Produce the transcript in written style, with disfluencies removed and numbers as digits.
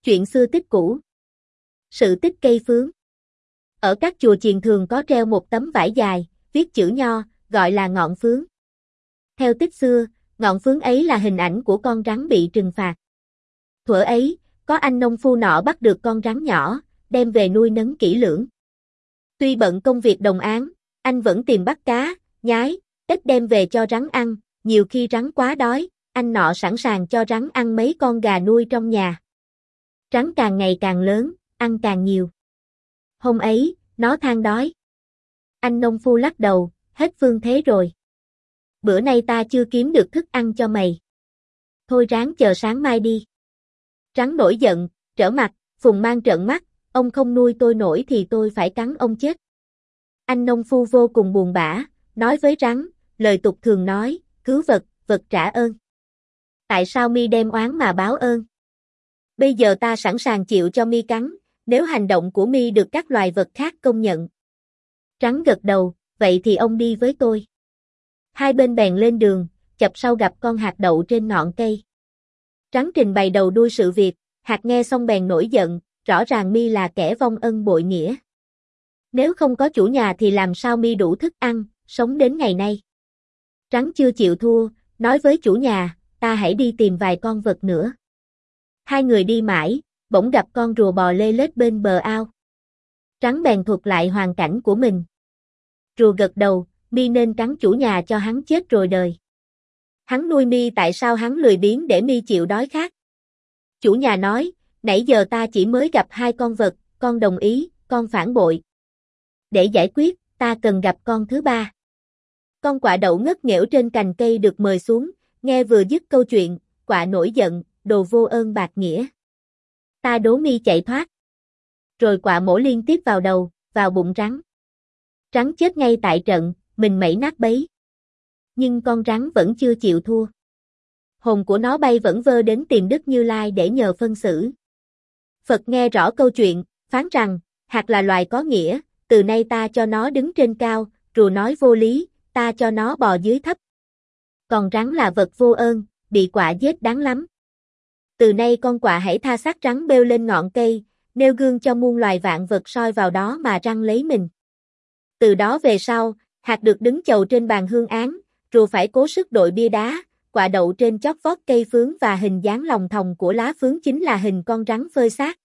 Chuyện xưa tích cũ. Sự tích cây phướng. Ở các chùa chiền thường có treo một tấm vải dài, viết chữ nho, gọi là ngọn phướng. Theo tích xưa, ngọn phướng ấy là hình ảnh của con rắn bị trừng phạt. Thuở ấy, có anh nông phu nọ bắt được con rắn nhỏ, đem về nuôi nấng kỹ lưỡng. Tuy bận công việc đồng áng, anh vẫn tìm bắt cá, nhái, ếch đem về cho rắn ăn, nhiều khi rắn quá đói, anh nọ sẵn sàng cho rắn ăn mấy con gà nuôi trong nhà. Rắn càng ngày càng lớn, ăn càng nhiều. Hôm ấy, nó than đói. Anh nông phu lắc đầu, hết phương thế rồi. Bữa nay ta chưa kiếm được thức ăn cho mày. Thôi ráng chờ sáng mai đi. Rắn nổi giận, trở mặt, phùng mang trợn mắt, ông không nuôi tôi nổi thì tôi phải cắn ông chết. Anh nông phu vô cùng buồn bã, nói với rắn, lời tục thường nói, cứu vật, vật trả ơn. Tại sao mi đem oán mà báo ơn? Bây giờ ta sẵn sàng chịu cho mi cắn, nếu hành động của mi được các loài vật khác công nhận. Rắn gật đầu, vậy thì ông đi với tôi. Hai bên bèn lên đường, chập sau gặp con hạt đậu trên ngọn cây. Rắn trình bày đầu đuôi sự việc, hạt nghe xong bèn nổi giận, rõ ràng mi là kẻ vong ân bội nghĩa. Nếu không có chủ nhà thì làm sao mi đủ thức ăn, sống đến ngày nay. Rắn chưa chịu thua, nói với chủ nhà, ta hãy đi tìm vài con vật nữa. Hai người đi mãi, bỗng gặp con rùa bò lê lết bên bờ ao. Rắn bèn thuật lại hoàn cảnh của mình. Rùa gật đầu, mi nên cắn chủ nhà cho hắn chết rồi đời. Hắn nuôi mi tại sao hắn lười biếng để mi chịu đói khát? Chủ nhà nói, nãy giờ ta chỉ mới gặp hai con vật, con đồng ý, con phản bội. Để giải quyết, ta cần gặp con thứ ba. Con quạ đậu ngất nghễu trên cành cây được mời xuống, nghe vừa dứt câu chuyện, quạ nổi giận, đồ vô ơn bạc nghĩa. Ta đố mi chạy thoát. Rồi quạ mổ liên tiếp vào đầu, vào bụng rắn. Rắn chết ngay tại trận, mình mẩy nát bấy. Nhưng con rắn vẫn chưa chịu thua. Hồn của nó bay vẩn vơ đến tìm Đức Như Lai để nhờ phân xử. Phật nghe rõ câu chuyện, phán rằng, hạt là loài có nghĩa, từ nay ta cho nó đứng trên cao, rùa nói vô lý, ta cho nó bò dưới thấp. Còn rắn là vật vô ơn, bị quạ giết đáng lắm. Từ nay con quạ hãy tha xác rắn bêu lên ngọn cây, nêu gương cho muôn loài vạn vật soi vào đó mà răng lấy mình. Từ đó về sau, hạt được đứng chầu trên bàn hương án, rùa phải cố sức đội bia đá, quạ đậu trên chót vót cây phướng và hình dáng lòng thòng của lá phướng chính là hình con rắn phơi xác.